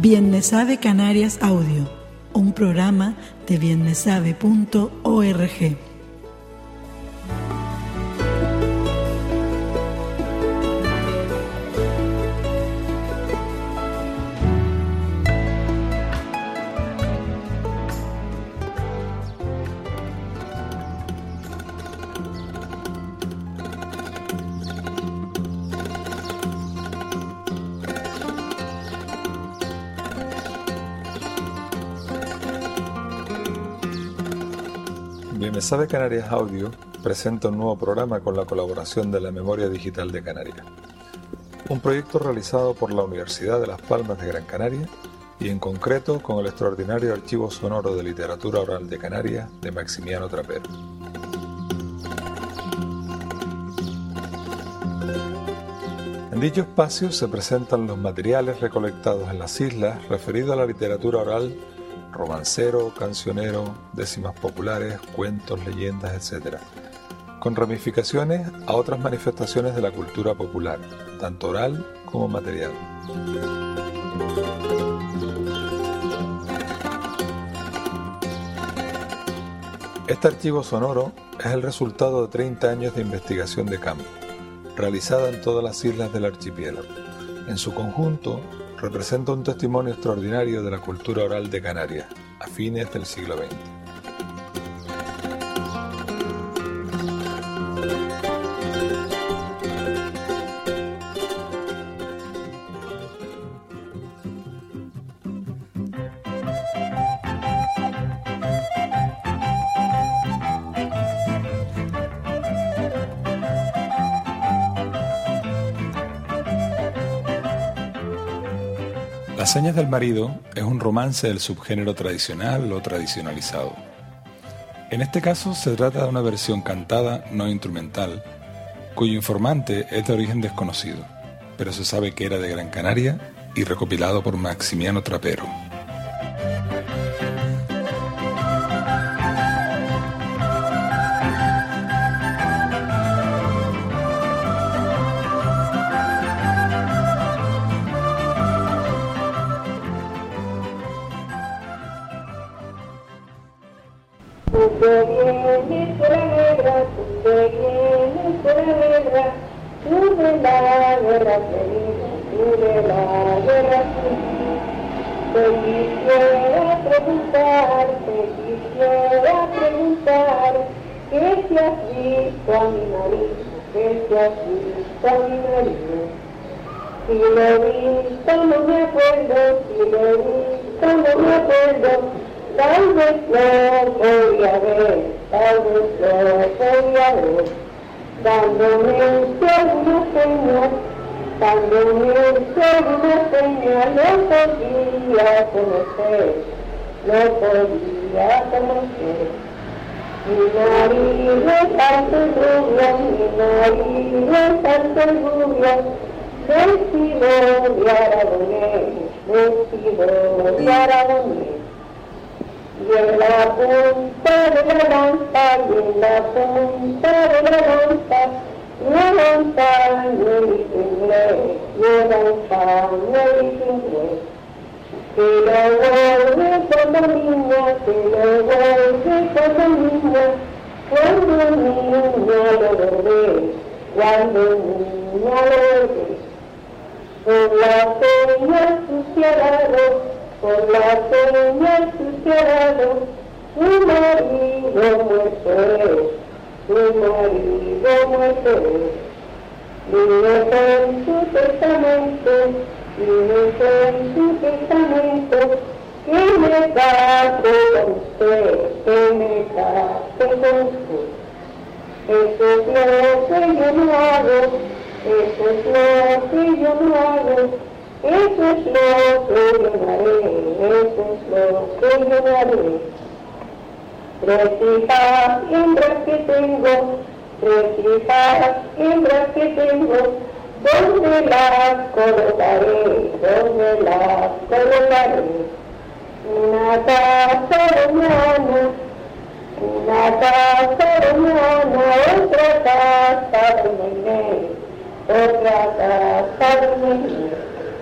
Bien Me Sabe Canarias Audio, un programa de bienmesabe.org. Bien Me Sabe Canarias Audio presenta un nuevo programa con la colaboración de la Memoria Digital de Canarias, un proyecto realizado por la Universidad de Las Palmas de Gran Canaria y en concreto con el extraordinario Archivo Sonoro de Literatura Oral de Canarias de Maximiano Trapero. En dicho espacio se presentan los materiales recolectados en las islas referidos a la literatura oral, romancero, cancionero, décimas populares, cuentos, leyendas, etc., con ramificaciones a otras manifestaciones de la cultura popular, tanto oral como material. Este archivo sonoro es el resultado de 30 años de investigación de campo, realizada en todas las islas del archipiélago. En su conjunto, representa un testimonio extraordinario de la cultura oral de Canarias, a fines del siglo XX. Las señas del marido es un romance del subgénero tradicional o tradicionalizado. En este caso se trata de una versión cantada no instrumental, cuyo informante es de origen desconocido, pero se sabe que era de Gran Canaria y recopilado por Maximiano Trapero. ¿Qué te has visto a mi marido? ¿Qué te has visto a mi marido? Si lo he visto no me acuerdo, si lo he visto no me acuerdo, tal vez lo podía ver, tal vez lo podía ver, dándome alguna señal, dándome alguna señal, lo podía conocer, lo podía conocer. Mi marido es tanto rubio, mi marido es tanto rubio, vestido de aragonés, vestido de aragonés. Y en la punta de la lanza, y en la punta de la lanza me dice inglés, lleva un pañuelo inglés. Que lo vuelve cuando niña, que lo vuelve cuando niña, cuando niña lo bebé, cuando niña lo bebé. Por la peña ensuciado, por la peña ensuciado, su marido muerto es, su marido muerto es. Vive con su testamento, vive en su testamento, que me case con usted, que me case con usted. Eso es lo que yo no hago, eso es lo que yo no hago, eso es lo que yo no haré, eso es lo que yo no haré. 3 hijas hembras que tengo, 3 hijas hembras que tengo, ¿dónde las colocaré? ¿Dónde las colocaré? Una casa de Moana, una casa de Moana, otra casa de Nené, otra casa de Nené.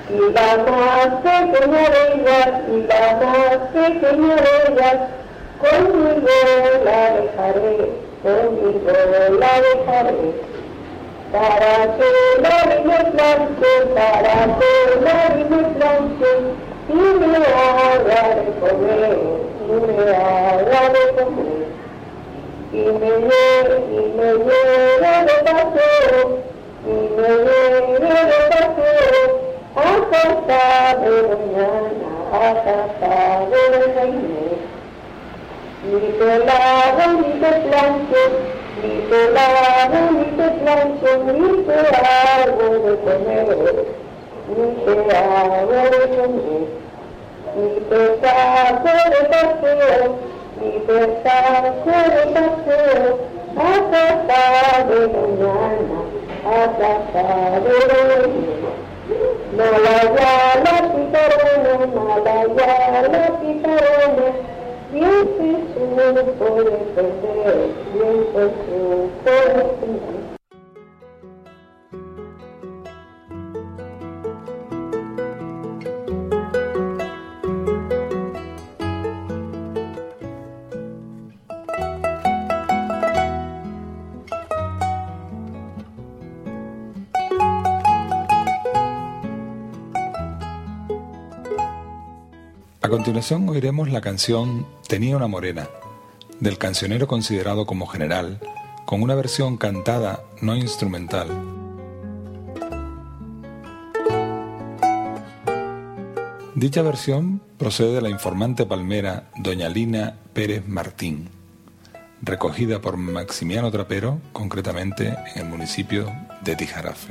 y la más pequeña de ellas, y la más pequeña de ellas, conmigo la dejaré, conmigo la dejaré. Para que la me planche, para que la me planche, y me haga de comer, y me haga de comer. Y me lleve de paseo, y me lleve de paseo, a casa de mañana, a casa de doña Inés. Ni te lavo, ni te plancho, ni te lavo, ni te plancho, ni te hago de comer, ni te hago de comer, ni te saco de paseo, ni te saco de paseo, a casa de mañana, a casa de doña Inés. No vaya la picarona, no vaya la picarona, bien se supo defender, bien se supo defender. A continuación oiremos la canción Tenía una morena, del cancionero considerado como general, con una versión cantada, no instrumental. Dicha versión procede de la informante palmera doña Lina Pérez Martín, recogida por Maximiano Trapero, concretamente en el municipio de Tijarafe.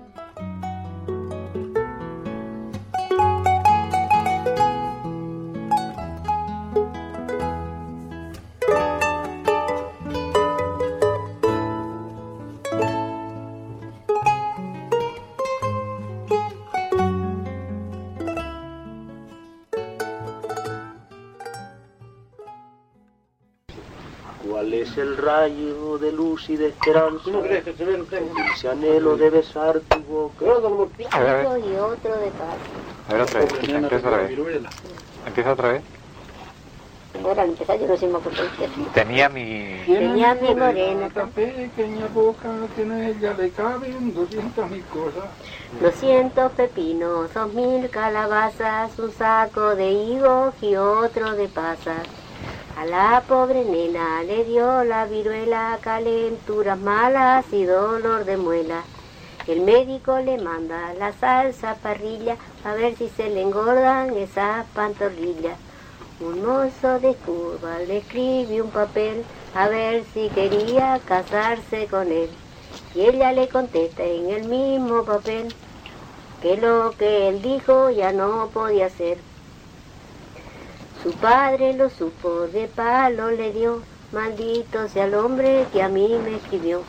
¿Cuál es el rayo de luz y de esperanza? Ese anhelo de besar tu boca. Y otro de paz. A ver otra vez, empieza otra vez. Empieza otra vez. Bueno, al empezar yo no sé me acuerdo qué. Tenía mi morena. Esta pequeña boca tiene ella, le caben 200.000 cosas. 200 pepinos, 2.000 calabazas, un saco de higos y otro de pasas. A la pobre nena le dio la viruela, calenturas malas y dolor de muela. El médico le manda la salsa parrilla a ver si se le engordan esas pantorrillas. Un mozo de curva le escribió un papel a ver si quería casarse con él. Y ella le contesta en el mismo papel que lo que él dijo ya no podía ser. Su padre lo supo, de palo le dio, maldito sea el hombre que a mí me escribió.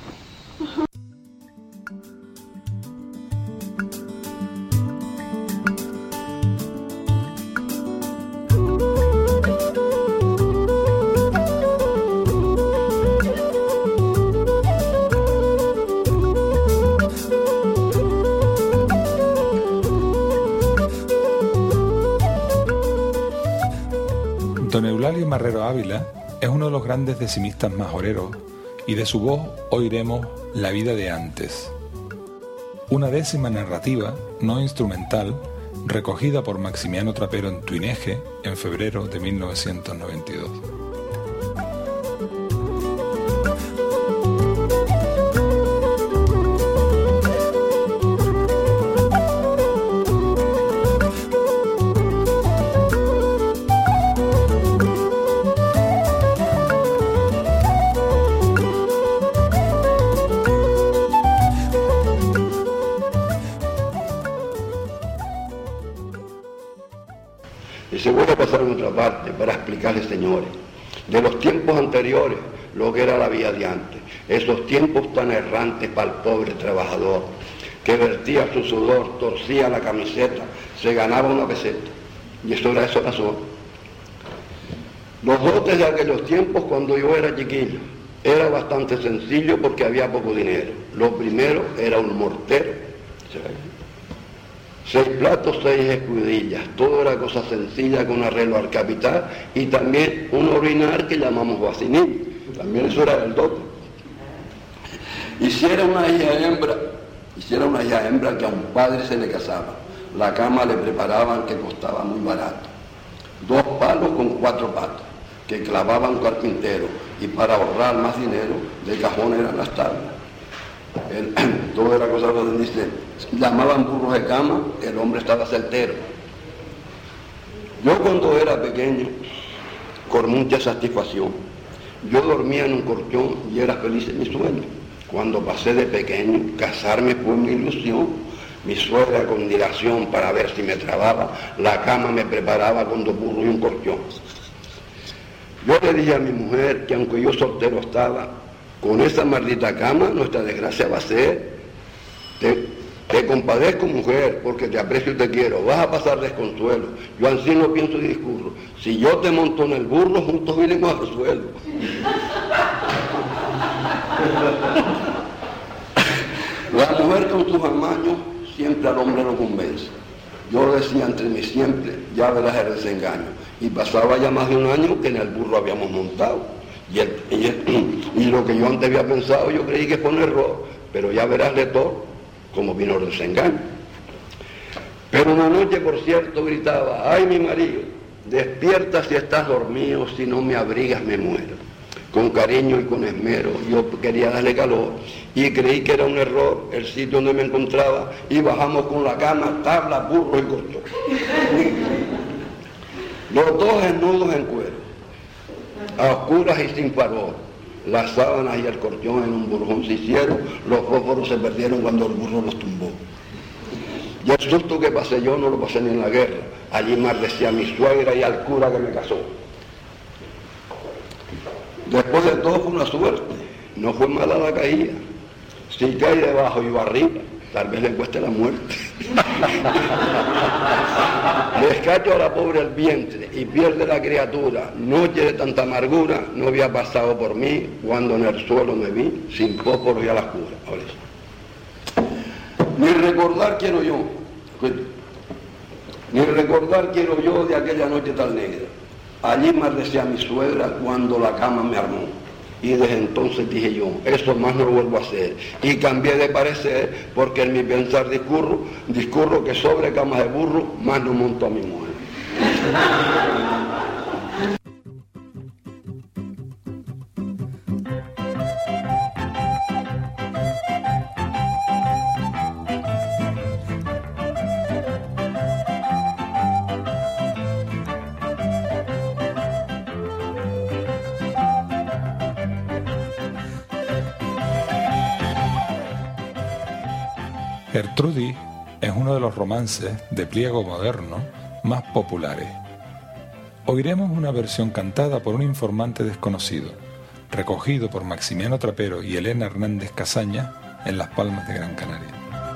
Don Eulalio Marrero Ávila es uno de los grandes decimistas majoreros y de su voz oiremos La vida de antes, una décima narrativa no instrumental recogida por Maximiano Trapero en Tuineje en febrero de 1992. Y se vuelve a pasar en otra parte para explicarles, señores, de los tiempos anteriores, lo que era la vida de antes, esos tiempos tan errantes para el pobre trabajador, que vertía su sudor, torcía la camiseta, se ganaba una peseta, y eso era eso pasó. Los dotes de aquellos tiempos, cuando yo era chiquillo, era bastante sencillo porque había poco dinero. Lo primero era un mortero. 6 platos, 6 escudillas. Todo era cosa sencilla con arreglo al capital y también un orinar que llamamos vacinín. También eso era el dote. Hiciera una hija hembra que a un padre se le casaba. La cama le preparaban que costaba muy barato. 2 palos con 4 patos que clavaba un carpintero y para ahorrar más dinero de cajón eran las tablas. Todo era cosa que dice, llamaban burros de cama, el hombre estaba soltero. Yo cuando era pequeño, con mucha satisfacción, yo dormía en un colchón y era feliz en mi sueño. Cuando pasé de pequeño, casarme fue mi ilusión. Mi suegra con dilación para ver si me trababa, la cama me preparaba con 2 burros y un colchón. Yo le dije a mi mujer que aunque yo soltero estaba, con esa maldita cama nuestra desgracia va a ser. Te compadezco, mujer, porque te aprecio y te quiero, vas a pasar desconsuelo. Yo así no pienso y discurro. Si yo te monto en el burro, juntos vinimos al suelo. La mujer con sus amaños siempre al hombre lo convence. Yo lo decía entre mí siempre, ya verás el desengaño. Y pasaba ya más de un año que en el burro habíamos montado. Y lo que yo antes había pensado, yo creí que fue un error, pero ya verás de todo cómo vino el desengaño. Pero una noche, por cierto, gritaba, ¡ay, mi marido! Despierta si estás dormido, si no me abrigas me muero. Con cariño y con esmero, yo quería darle calor y creí que era un error el sitio donde me encontraba y bajamos con la cama, tabla, burro y colchón. Los 2 desnudos en cuero, a oscuras y sin farol. Las sábanas y el colchón en un burjón se hicieron, los fósforos se perdieron cuando el burro los tumbó. Y el susto que pasé yo no lo pasé ni en la guerra. Allí maldecía a mi suegra y al cura que me casó. Después de todo fue una suerte, no fue mala la caída. Si cae debajo y va arriba, tal vez le cueste la muerte. Descacho a la pobre el vientre y pierde la criatura. Noche de tanta amargura no había pasado por mí cuando en el suelo me vi sin fósforo y a las curas. Ahora sí. Ni recordar quiero yo de aquella noche tan negra. Allí maldecía a mi suegra cuando la cama me armó. Y desde entonces dije yo, eso más no lo vuelvo a hacer. Y cambié de parecer porque en mi pensar discurro que sobre camas de burro más no monto a mi mujer. Gertrudis es uno de los romances de pliego moderno más populares. Oiremos una versión cantada por un informante desconocido, recogido por Maximiano Trapero y Elena Hernández Casaña en Las Palmas de Gran Canaria.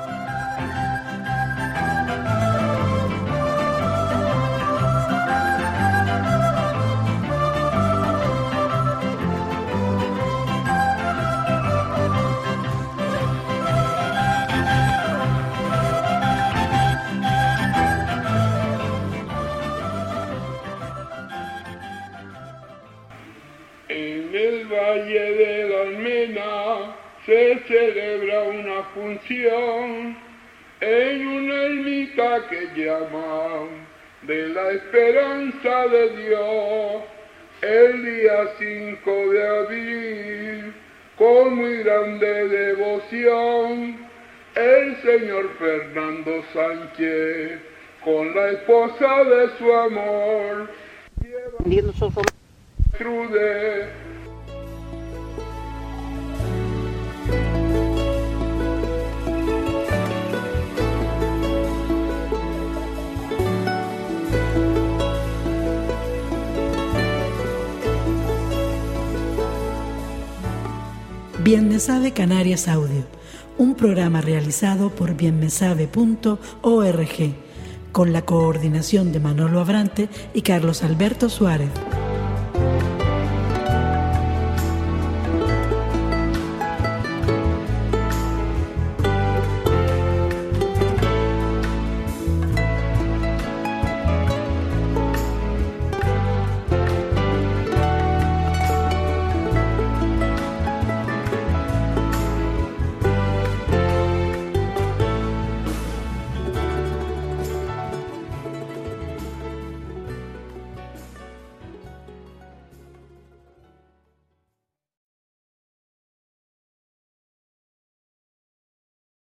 Se celebra una función en una ermita que llaman de la esperanza de Dios, el día 5 de abril, con muy grande devoción, el señor Fernando Sánchez, con la esposa de su amor, lleva Trude. Bien me sabe Canarias Audio, un programa realizado por bienmesabe.org, con la coordinación de Manolo Abrante y Carlos Alberto Suárez.